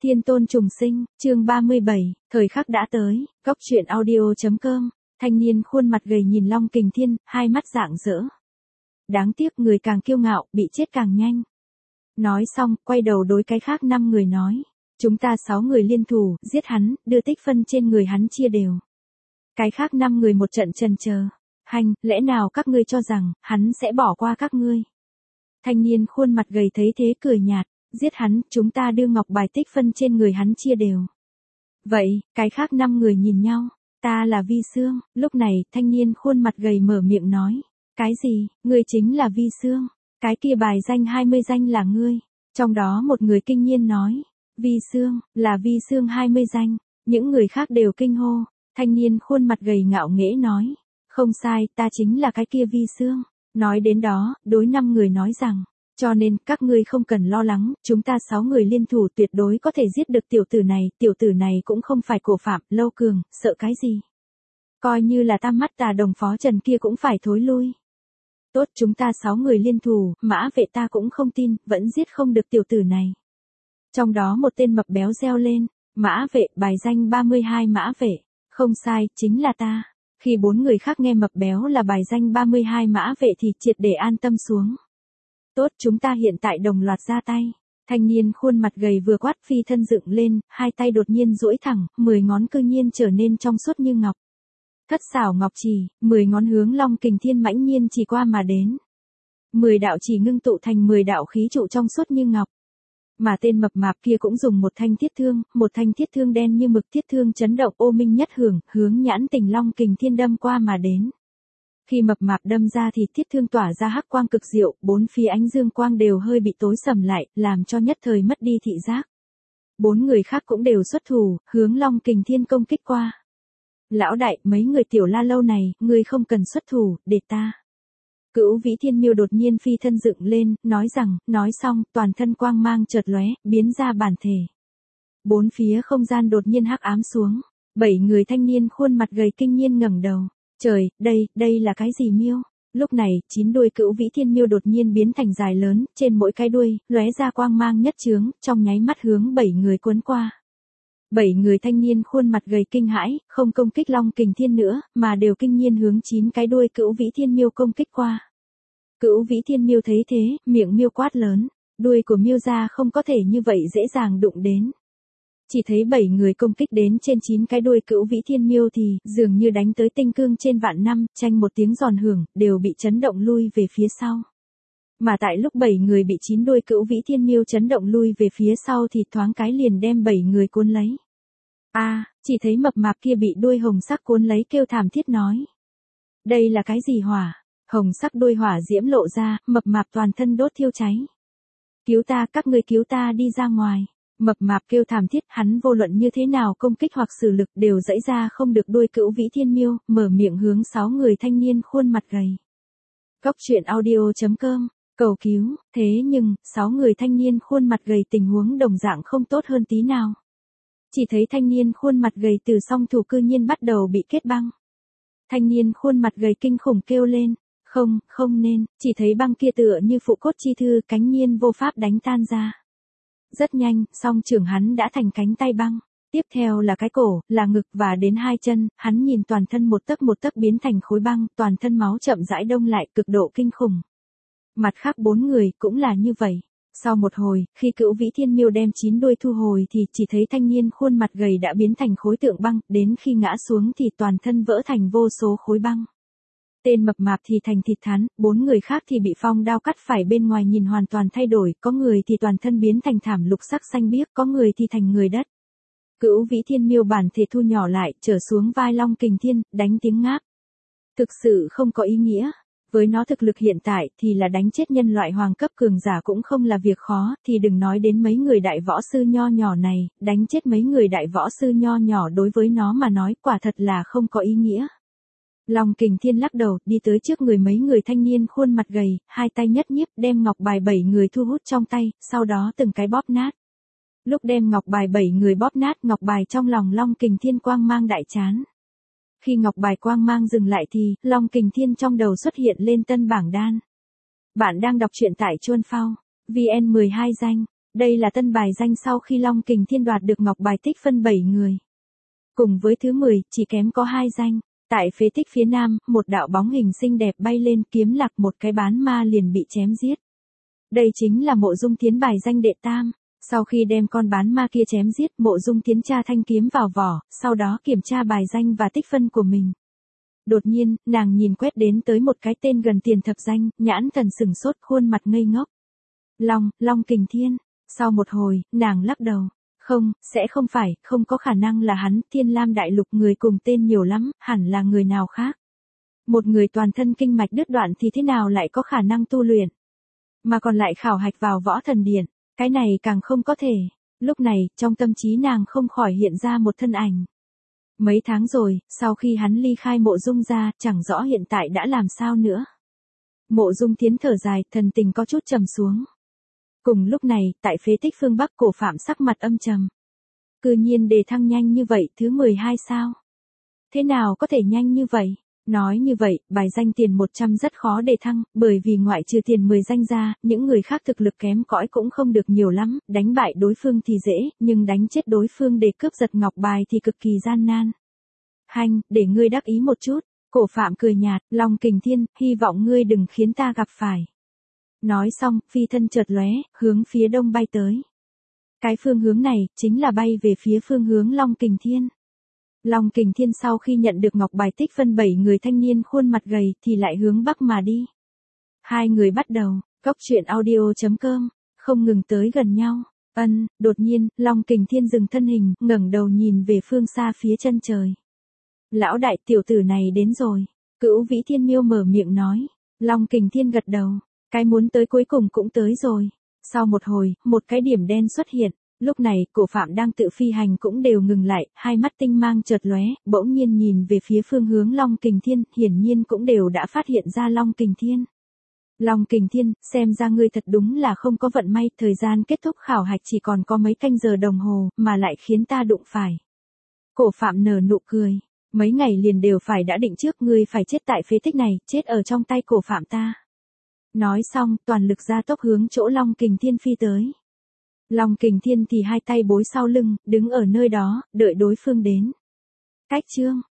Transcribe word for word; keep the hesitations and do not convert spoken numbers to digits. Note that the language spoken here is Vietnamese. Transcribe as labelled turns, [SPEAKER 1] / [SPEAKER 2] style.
[SPEAKER 1] Thiên tôn trùng sinh, chương ba mươi bảy, thời khắc đã tới, góc truyện audio.com, thanh niên khuôn mặt gầy nhìn Long Kình Thiên, hai mắt rạng rỡ. Đáng tiếc người càng kiêu ngạo, bị chết càng nhanh. Nói xong, quay đầu đối cái khác năm người nói, chúng ta sáu người liên thủ, giết hắn, đưa tích phân trên người hắn chia đều. Cái khác năm người một trận chần chờ, hành, lẽ nào các ngươi cho rằng, hắn sẽ bỏ qua các ngươi. Thanh niên khuôn mặt gầy thấy thế cười nhạt, giết hắn, chúng ta đưa ngọc bài tích phân trên người hắn chia đều. Vậy, cái khác năm người nhìn nhau, ta là Vi Sương, lúc này, thanh niên khuôn mặt gầy mở miệng nói, cái gì, ngươi chính là Vi Sương, cái kia bài danh hai mươi danh là ngươi, trong đó một người kinh nhiên nói, Vi Sương, là Vi Sương hai mươi danh, những người khác đều kinh hô, thanh niên khuôn mặt gầy ngạo nghễ nói, không sai, ta chính là cái kia Vi Sương, nói đến đó, đối năm người nói rằng, cho nên, các ngươi không cần lo lắng, chúng ta sáu người liên thủ tuyệt đối có thể giết được tiểu tử này, tiểu tử này cũng không phải cổ phạm, Lâu Cường, sợ cái gì. Coi như là tam mắt tà đồng phó Trần kia cũng phải thối lui. Tốt, chúng ta sáu người liên thủ, mã vệ ta cũng không tin, vẫn giết không được tiểu tử này. Trong đó một tên mập béo reo lên, mã vệ, bài danh ba mươi hai mã vệ, không sai, chính là ta. Khi bốn người khác nghe mập béo là bài danh ba mươi hai mã vệ thì triệt để an tâm xuống. Tốt, chúng ta hiện tại đồng loạt ra tay. Thanh niên khuôn mặt gầy vừa quát phi thân dựng lên, hai tay đột nhiên duỗi thẳng, mười ngón cư nhiên trở nên trong suốt như ngọc. Thất xảo ngọc chỉ, mười ngón hướng Long Kình Thiên mãnh nhiên chỉ qua mà đến. Mười đạo chỉ ngưng tụ thành mười đạo khí trụ trong suốt như ngọc. Mà tên mập mạp kia cũng dùng một thanh thiết thương, một thanh thiết thương đen như mực thiết thương chấn động ô minh nhất hưởng, hướng nhãn tình Long Kình Thiên đâm qua mà đến. Khi mập mạp đâm ra thì thiết thương tỏa ra hắc quang cực diệu, bốn phía ánh dương quang đều hơi bị tối sầm lại, làm cho nhất thời mất đi thị giác. Bốn người khác cũng đều xuất thủ, hướng Long Kình Thiên công kích qua. Lão đại, mấy người tiểu la lâu này, ngươi không cần xuất thủ, để ta. Cửu Vĩ Thiên Miêu đột nhiên phi thân dựng lên, nói rằng, nói xong, toàn thân quang mang chợt lóe, biến ra bản thể. Bốn phía không gian đột nhiên hắc ám xuống, bảy người thanh niên khuôn mặt gầy kinh nhiên ngẩng đầu. Trời, đây, đây là cái gì miêu? Lúc này, chín đuôi Cửu Vĩ Thiên Miêu đột nhiên biến thành dài lớn, trên mỗi cái đuôi, lóe ra quang mang nhất chướng, trong nháy mắt hướng bảy người cuốn qua. Bảy người thanh niên khuôn mặt gầy kinh hãi, không công kích Long Kình Thiên nữa, mà đều kinh nhiên hướng chín cái đuôi Cửu Vĩ Thiên Miêu công kích qua. Cửu Vĩ Thiên Miêu thấy thế, miệng miêu quát lớn, đuôi của miêu ra không có thể như vậy dễ dàng đụng đến. Chỉ thấy bảy người công kích đến trên chín cái đuôi Cửu Vĩ Thiên Miêu thì, dường như đánh tới tinh cương trên vạn năm, tranh một tiếng giòn hưởng, đều bị chấn động lui về phía sau. Mà tại lúc bảy người bị chín đuôi Cửu Vĩ Thiên Miêu chấn động lui về phía sau thì thoáng cái liền đem bảy người cuốn lấy. A, à, chỉ thấy mập mạp kia bị đuôi hồng sắc cuốn lấy kêu thảm thiết nói. Đây là cái gì hỏa? Hồng sắc đuôi hỏa diễm lộ ra, mập mạp toàn thân đốt thiêu cháy. Cứu ta, các ngươi cứu ta đi ra ngoài. Mập mạp kêu thảm thiết, hắn vô luận như thế nào công kích hoặc sử lực đều dãy ra không được đuôi Cửu Vĩ Thiên Miêu, mở miệng hướng sáu người thanh niên khuôn mặt gầy. Góc truyện audio.com, cầu cứu, thế nhưng, sáu người thanh niên khuôn mặt gầy tình huống đồng dạng không tốt hơn tí nào. Chỉ thấy thanh niên khuôn mặt gầy từ song thủ cư nhiên bắt đầu bị kết băng. Thanh niên khuôn mặt gầy kinh khủng kêu lên, không, không nên, chỉ thấy băng kia tựa như phụ cốt chi thư cánh nhiên vô pháp đánh tan ra. Rất nhanh, song trưởng hắn đã thành cánh tay băng. Tiếp theo là cái cổ, là ngực và đến hai chân, hắn nhìn toàn thân một tấc một tấc biến thành khối băng, toàn thân máu chậm rãi đông lại cực độ kinh khủng. Mặt khác bốn người cũng là như vậy. Sau một hồi, khi Cửu Vĩ Thiên Miêu đem chín đuôi thu hồi thì chỉ thấy thanh niên khuôn mặt gầy đã biến thành khối tượng băng, đến khi ngã xuống thì toàn thân vỡ thành vô số khối băng. Tên mập mạp thì thành thịt thắn, bốn người khác thì bị phong đao cắt phải bên ngoài nhìn hoàn toàn thay đổi, có người thì toàn thân biến thành thảm lục sắc xanh biếc, có người thì thành người đất. Cửu Vĩ Thiên Miêu bản thể thu nhỏ lại, trở xuống vai Long Kình Thiên, đánh tiếng ngáp. Thực sự không có ý nghĩa. Với nó thực lực hiện tại thì là đánh chết nhân loại hoàng cấp cường giả cũng không là việc khó, thì đừng nói đến mấy người đại võ sư nho nhỏ này, đánh chết mấy người đại võ sư nho nhỏ đối với nó mà nói quả thật là không có ý nghĩa. Long Kình Thiên lắc đầu, đi tới trước người mấy người thanh niên khuôn mặt gầy, hai tay nhất nhiếp đem ngọc bài bảy người thu hút trong tay, sau đó từng cái bóp nát. Lúc đem ngọc bài bảy người bóp nát, ngọc bài trong lòng Long Kình Thiên quang mang đại chán. Khi ngọc bài quang mang dừng lại thì, Long Kình Thiên trong đầu xuất hiện lên tân bảng đan. Bạn đang đọc truyện tại Chuân Phao, vê en mười hai danh. Đây là tân bài danh sau khi Long Kình Thiên đoạt được ngọc bài tích phân bảy người. Cùng với thứ mười, chỉ kém có hai danh. Tại phế tích phía nam, một đạo bóng hình xinh đẹp bay lên kiếm lạc một cái bán ma liền bị chém giết. Đây chính là Mộ Dung Tiến bài danh đệ tam. Sau khi đem con bán ma kia chém giết, Mộ Dung Tiến tra thanh kiếm vào vỏ, sau đó kiểm tra bài danh và tích phân của mình. Đột nhiên, nàng nhìn quét đến tới một cái tên gần tiền thập danh, nhãn thần sừng sốt, khuôn mặt ngây ngốc. Long, Long Kình Thiên. Sau một hồi, nàng lắc đầu. Không, sẽ không phải, không có khả năng là hắn, Thiên Lam Đại Lục người cùng tên nhiều lắm, hẳn là người nào khác. Một người toàn thân kinh mạch đứt đoạn thì thế nào lại có khả năng tu luyện? Mà còn lại khảo hạch vào võ thần điện, cái này càng không có thể. Lúc này, trong tâm trí nàng không khỏi hiện ra một thân ảnh. Mấy tháng rồi, sau khi hắn ly khai Mộ Dung ra, chẳng rõ hiện tại đã làm sao nữa. Mộ Dung Tiến thở dài, thần tình có chút trầm xuống. Cùng lúc này, tại phế tích phương Bắc, Cổ Phạm sắc mặt âm trầm. Cư nhiên đề thăng nhanh như vậy, thứ mười hai sao? Thế nào có thể nhanh như vậy? Nói như vậy, bài danh tiền một trăm rất khó đề thăng, bởi vì ngoại trừ tiền mười danh ra, những người khác thực lực kém cỏi cũng không được nhiều lắm, đánh bại đối phương thì dễ, nhưng đánh chết đối phương để cướp giật ngọc bài thì cực kỳ gian nan. Hanh, để ngươi đắc ý một chút, Cổ Phạm cười nhạt, Long Kình Thiên, hy vọng ngươi đừng khiến ta gặp phải. Nói xong, phi thân chợt lóe, hướng phía đông bay tới. Cái phương hướng này, chính là bay về phía phương hướng Long Kình Thiên. Long Kình Thiên sau khi nhận được ngọc bài tích phân bảy người thanh niên khuôn mặt gầy thì lại hướng bắc mà đi. Hai người bắt đầu, cốc truyện audio chấm com, không ngừng tới gần nhau. Ân, đột nhiên, Long Kình Thiên dừng thân hình, ngẩng đầu nhìn về phương xa phía chân trời. Lão đại, tiểu tử này đến rồi. Cửu Vĩ Thiên Miêu mở miệng nói. Long Kình Thiên gật đầu. Cái muốn tới cuối cùng cũng tới rồi. Sau một hồi, một cái điểm đen xuất hiện. Lúc này, Cổ Phạm đang tự phi hành cũng đều ngừng lại, hai mắt tinh mang chợt lóe, bỗng nhiên nhìn về phía phương hướng Long Kình Thiên, hiển nhiên cũng đều đã phát hiện ra Long Kình Thiên. Long Kình Thiên, xem ra ngươi thật đúng là không có vận may, thời gian kết thúc khảo hạch chỉ còn có mấy canh giờ đồng hồ, mà lại khiến ta đụng phải. Cổ Phạm nở nụ cười, mấy ngày liền đều phải đã định trước, ngươi phải chết tại phế tích này, chết ở trong tay Cổ Phạm ta. Nói xong, toàn lực ra tốc hướng chỗ Long Kình Thiên phi tới. Long Kình Thiên thì hai tay bối sau lưng, đứng ở nơi đó, đợi đối phương đến. Cách chương